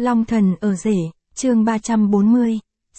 Long thần ở rể, chương 340,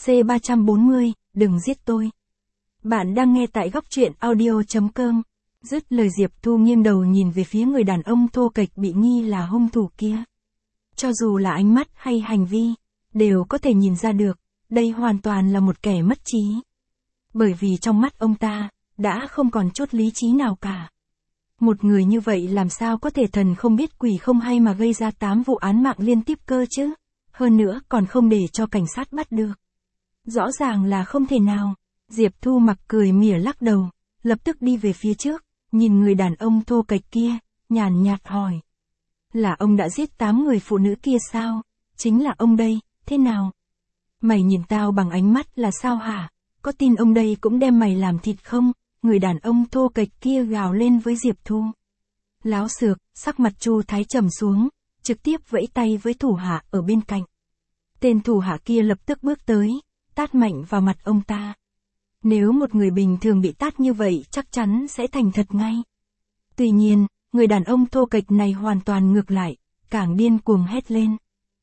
C340, đừng giết tôi. Bạn đang nghe tại góc truyện audio.com. Dứt lời Diệp Thu nghiêng đầu nhìn về phía người đàn ông thô kệch bị nghi là hung thủ kia. Cho dù là ánh mắt hay hành vi, đều có thể nhìn ra được, đây hoàn toàn là một kẻ mất trí. Bởi vì trong mắt ông ta, đã không còn chút lý trí nào cả. Một người như vậy làm sao có thể thần không biết quỷ không hay mà gây ra 8 vụ án mạng liên tiếp cơ chứ? Hơn nữa còn không để cho cảnh sát bắt được. Rõ ràng là không thể nào. Diệp Thu mặc cười mỉa lắc đầu, lập tức đi về phía trước, nhìn người đàn ông thô kệch kia, nhàn nhạt hỏi. Là ông đã giết 8 người phụ nữ kia sao? Chính là ông đây, thế nào? Mày nhìn tao bằng ánh mắt là sao hả? Có tin ông đây cũng đem mày làm thịt không? Người đàn ông thô kệch kia gào lên với Diệp Thu. Láo xược, sắc mặt Chu Thái trầm xuống, trực tiếp vẫy tay với thủ hạ ở bên cạnh. Tên thủ hạ kia lập tức bước tới, tát mạnh vào mặt ông ta. Nếu một người bình thường bị tát như vậy chắc chắn sẽ thành thật ngay. Tuy nhiên, người đàn ông thô kệch này hoàn toàn ngược lại, càng điên cuồng hét lên.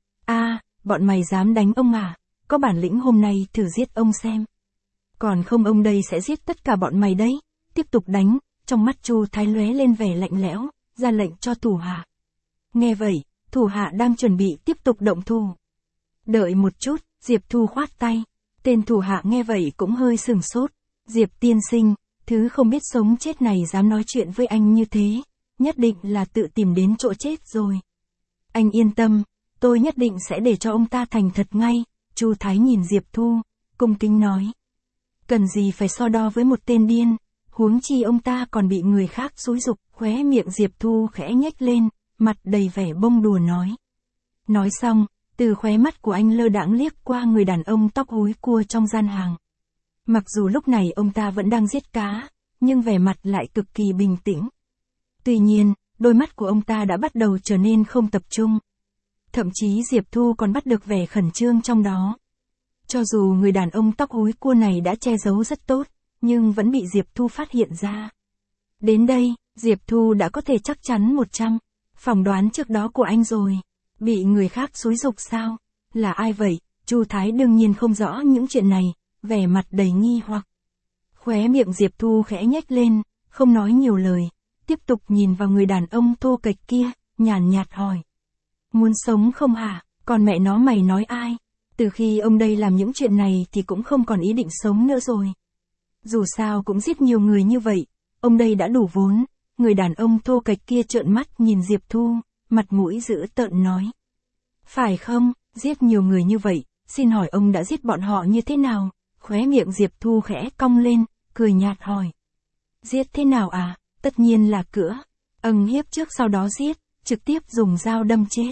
Bọn mày dám đánh ông à? Có bản lĩnh hôm nay thử giết ông xem. Còn không ông đây sẽ giết tất cả bọn mày đấy. Tiếp tục đánh, trong mắt Chu Thái lóe lên vẻ lạnh lẽo, ra lệnh cho thủ hạ. Nghe vậy, thủ hạ đang chuẩn bị tiếp tục động thủ. Đợi một chút, Diệp Thu khoát tay. Tên thủ hạ nghe vậy cũng hơi sửng sốt. Diệp tiên sinh, thứ không biết sống chết này dám nói chuyện với anh như thế, nhất định là tự tìm đến chỗ chết rồi. Anh yên tâm, tôi nhất định sẽ để cho ông ta thành thật ngay. Chu Thái nhìn Diệp Thu, cung kính nói. Cần gì phải so đo với một tên điên, huống chi ông ta còn bị người khác xúi giục. Khóe miệng Diệp Thu khẽ nhếch lên, mặt đầy vẻ bông đùa nói. Nói xong, từ khóe mắt của anh lơ đãng liếc qua người đàn ông tóc húi cua trong gian hàng. Mặc dù lúc này ông ta vẫn đang giết cá, nhưng vẻ mặt lại cực kỳ bình tĩnh. Tuy nhiên, đôi mắt của ông ta đã bắt đầu trở nên không tập trung. Thậm chí Diệp Thu còn bắt được vẻ khẩn trương trong đó. Cho dù người đàn ông tóc húi cua này đã che giấu rất tốt, nhưng vẫn bị Diệp Thu phát hiện ra. Đến đây, Diệp Thu đã có thể chắc chắn 100, phỏng đoán trước đó của anh rồi. Bị người khác xúi giục sao? Là ai vậy? Chu Thái đương nhiên không rõ những chuyện này, vẻ mặt đầy nghi hoặc. Khóe miệng Diệp Thu khẽ nhếch lên, không nói nhiều lời, tiếp tục nhìn vào người đàn ông thô kệch kia, nhàn nhạt hỏi. Muốn sống không hả? Còn mẹ nó mày nói ai? Từ khi ông đây làm những chuyện này thì cũng không còn ý định sống nữa rồi. Dù sao cũng giết nhiều người như vậy, ông đây đã đủ vốn. Người đàn ông thô kệch kia trợn mắt nhìn Diệp Thu, mặt mũi dữ tợn nói. Phải không, giết nhiều người như vậy, xin hỏi ông đã giết bọn họ như thế nào? Khóe miệng Diệp Thu khẽ cong lên, cười nhạt hỏi. Giết thế nào à? Tất nhiên là hiếp trước sau đó giết, trực tiếp dùng dao đâm chết.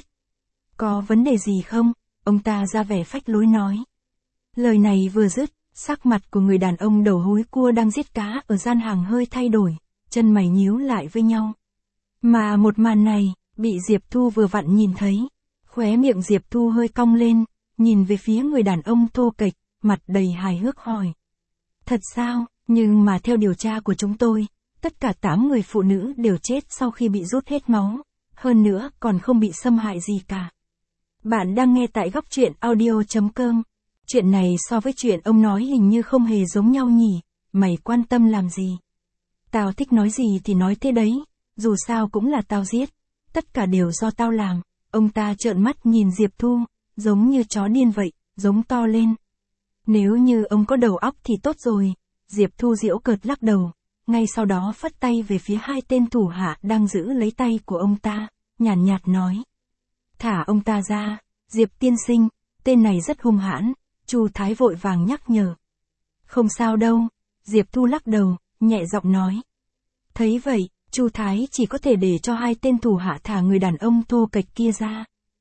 Có vấn đề gì không? Ông ta ra vẻ phách lối nói. Lời này vừa dứt, sắc mặt của người đàn ông đầu húi cua đang giết cá ở gian hàng hơi thay đổi, chân mày nhíu lại với nhau. Mà một màn này, bị Diệp Thu vừa vặn nhìn thấy. Khóe miệng Diệp Thu hơi cong lên, nhìn về phía người đàn ông thô kệch, mặt đầy hài hước hỏi. Thật sao? Nhưng mà theo điều tra của chúng tôi, tất cả 8 người phụ nữ đều chết sau khi bị rút hết máu, hơn nữa còn không bị xâm hại gì cả. Bạn đang nghe tại góc truyện audio.com. Chuyện này so với chuyện ông nói hình như không hề giống nhau nhỉ, mày quan tâm làm gì? Tao thích nói gì thì nói thế đấy, dù sao cũng là tao giết, tất cả đều do tao làm. Ông ta trợn mắt nhìn Diệp Thu, giống như chó điên vậy, giống to lên. Nếu như ông có đầu óc thì tốt rồi. Diệp Thu giễu cợt lắc đầu, ngay sau đó phất tay về phía 2 tên thủ hạ đang giữ lấy tay của ông ta, nhàn nhạt nói. Thả ông ta ra, Diệp tiên sinh, tên này rất hung hãn. Chu Thái vội vàng nhắc nhở. Không sao đâu, Diệp Thu lắc đầu, nhẹ giọng nói. Thấy vậy, Chu Thái chỉ có thể để cho 2 tên thủ hạ thả người đàn ông thô kệch kia ra.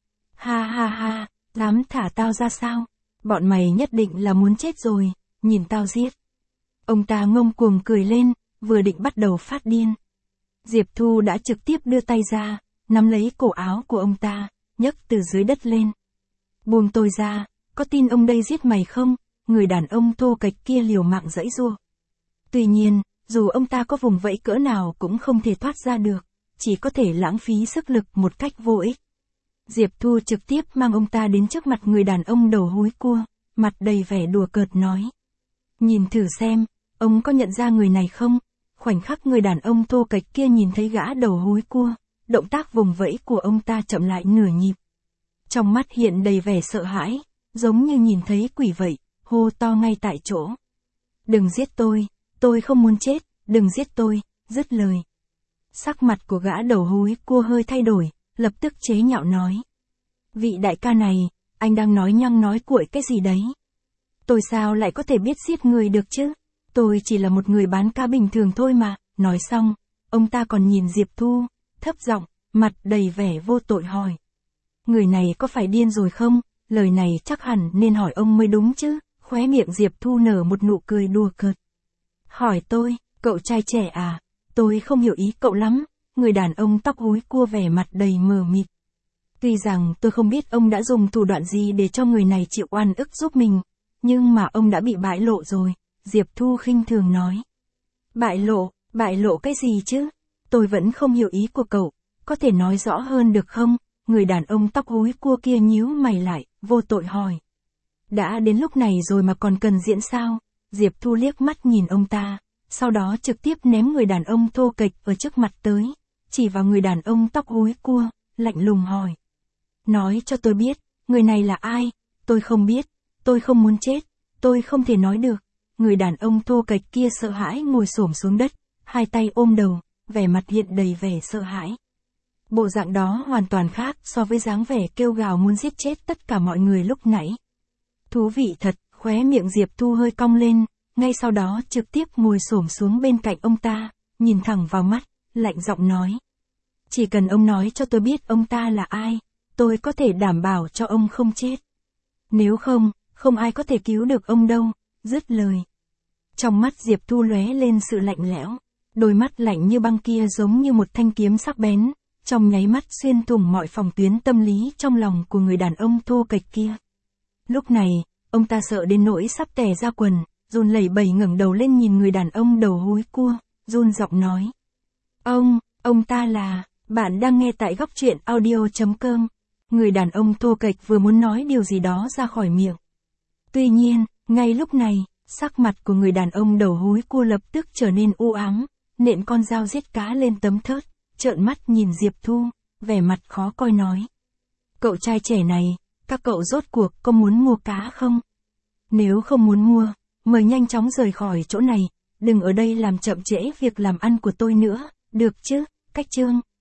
Ha ha ha, dám thả tao ra sao? Bọn mày nhất định là muốn chết rồi, nhìn tao giết. Ông ta ngông cuồng cười lên, vừa định bắt đầu phát điên. Diệp Thu đã trực tiếp đưa tay ra, nắm lấy cổ áo của ông ta, nhấc từ dưới đất lên. Buông tôi ra, có tin ông đây giết mày không? Người đàn ông thô kệch kia liều mạng giãy giụa. Tuy nhiên, dù ông ta có vùng vẫy cỡ nào cũng không thể thoát ra được, chỉ có thể lãng phí sức lực một cách vô ích. Diệp Thu trực tiếp mang ông ta đến trước mặt người đàn ông đầu húi cua, mặt đầy vẻ đùa cợt nói. Nhìn thử xem, ông có nhận ra người này không? Khoảnh khắc người đàn ông thô kệch kia nhìn thấy gã đầu húi cua, động tác vùng vẫy của ông ta chậm lại nửa nhịp. Trong mắt hiện đầy vẻ sợ hãi, giống như nhìn thấy quỷ vậy, hô to ngay tại chỗ. Đừng giết tôi không muốn chết, đừng giết tôi, dứt lời. Sắc mặt của gã đầu húi cua hơi thay đổi, lập tức chế nhạo nói. Vị đại ca này, anh đang nói nhăng nói cuội cái gì đấy? Tôi sao lại có thể biết giết người được chứ? Tôi chỉ là một người bán cá bình thường thôi mà. Nói xong, ông ta còn nhìn Diệp Thu, thấp giọng, mặt đầy vẻ vô tội hỏi. Người này có phải điên rồi không? Lời này chắc hẳn nên hỏi ông mới đúng chứ. Khóe miệng Diệp Thu nở một nụ cười đùa cợt. Hỏi tôi, cậu trai trẻ à? Tôi không hiểu ý cậu lắm. Người đàn ông tóc húi cua vẻ mặt đầy mờ mịt. Tuy rằng tôi không biết ông đã dùng thủ đoạn gì để cho người này chịu oan ức giúp mình, nhưng mà ông đã bị bại lộ rồi, Diệp Thu khinh thường nói. Bại lộ cái gì chứ? Tôi vẫn không hiểu ý của cậu, có thể nói rõ hơn được không? Người đàn ông tóc húi cua kia nhíu mày lại, vô tội hỏi. Đã đến lúc này rồi mà còn cần diễn sao? Diệp Thu liếc mắt nhìn ông ta, sau đó trực tiếp ném người đàn ông thô kệch ở trước mặt tới, chỉ vào người đàn ông tóc húi cua, lạnh lùng hỏi. Nói cho tôi biết, người này là ai? Tôi không biết, tôi không muốn chết, tôi không thể nói được. Người đàn ông thô kệch kia sợ hãi ngồi xổm xuống đất, hai tay ôm đầu, vẻ mặt hiện đầy vẻ sợ hãi. Bộ dạng đó hoàn toàn khác so với dáng vẻ kêu gào muốn giết chết tất cả mọi người lúc nãy. Thú vị thật, khóe miệng Diệp Thu hơi cong lên, ngay sau đó trực tiếp ngồi xổm xuống bên cạnh ông ta, nhìn thẳng vào mắt, lạnh giọng nói. Chỉ cần ông nói cho tôi biết ông ta là ai, tôi có thể đảm bảo cho ông không chết. Nếu không, không ai có thể cứu được ông đâu, dứt lời. Trong mắt Diệp Thu lóe lên sự lạnh lẽo, đôi mắt lạnh như băng kia giống như một thanh kiếm sắc bén, trong nháy mắt xuyên thủng mọi phòng tuyến tâm lý trong lòng của người đàn ông thô kệch kia. Lúc này, ông ta sợ đến nỗi sắp tè ra quần, run lẩy bẩy ngẩng đầu lên nhìn người đàn ông đầu húi cua, run giọng nói. Ông ta là, bạn đang nghe tại góc truyện audio.com. Người đàn ông thô kệch vừa muốn nói điều gì đó ra khỏi miệng. Tuy nhiên, ngay lúc này, sắc mặt của người đàn ông đầu húi cua lập tức trở nên u ám, nện con dao giết cá lên tấm thớt, trợn mắt nhìn Diệp Thu, vẻ mặt khó coi nói. Cậu trai trẻ này, các cậu rốt cuộc có muốn mua cá không? Nếu không muốn mua, mời nhanh chóng rời khỏi chỗ này, đừng ở đây làm chậm trễ việc làm ăn của tôi nữa, được chứ? Cách chương